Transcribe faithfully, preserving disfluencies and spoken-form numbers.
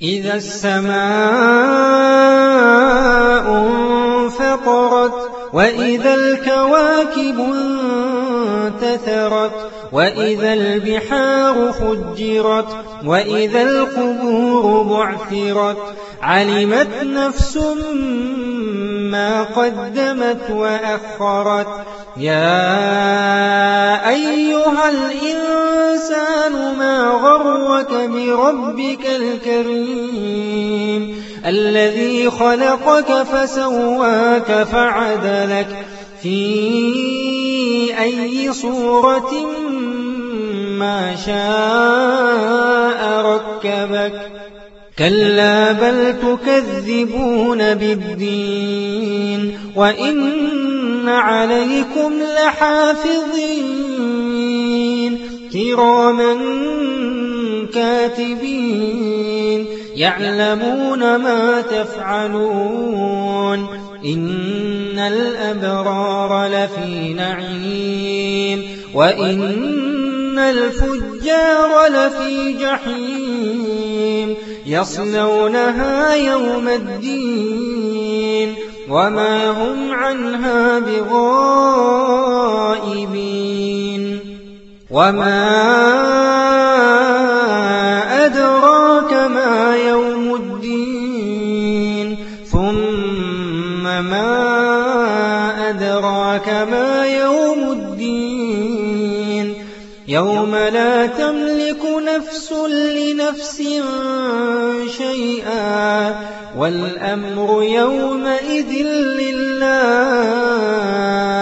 إذا السماء انفطرت وإذا الكواكب انتثرت وإذا البحار فجرت وإذا القبور بعثرت علمت نفس ما قدمت وأخرت يا أيها الإنسان ما غرك بربك الكريم الذي خلقك فسواك فعدلك في أي صورة ما شاء ركبك كلا بل تكذبون بالدين وإن عليكم لحافظين كراما كاتبين يعلمون ما تفعلون إن الأبرار لفي نعيم وإن الفجار لفي جحيم يصلونها يوم الدين وما هم عنها بغائبين وما أدراك ما يوم الدين ثم ما أدراك ما يوم الدين يوم لا تملك نفس لنفس شيئا والأمر يومئذ لله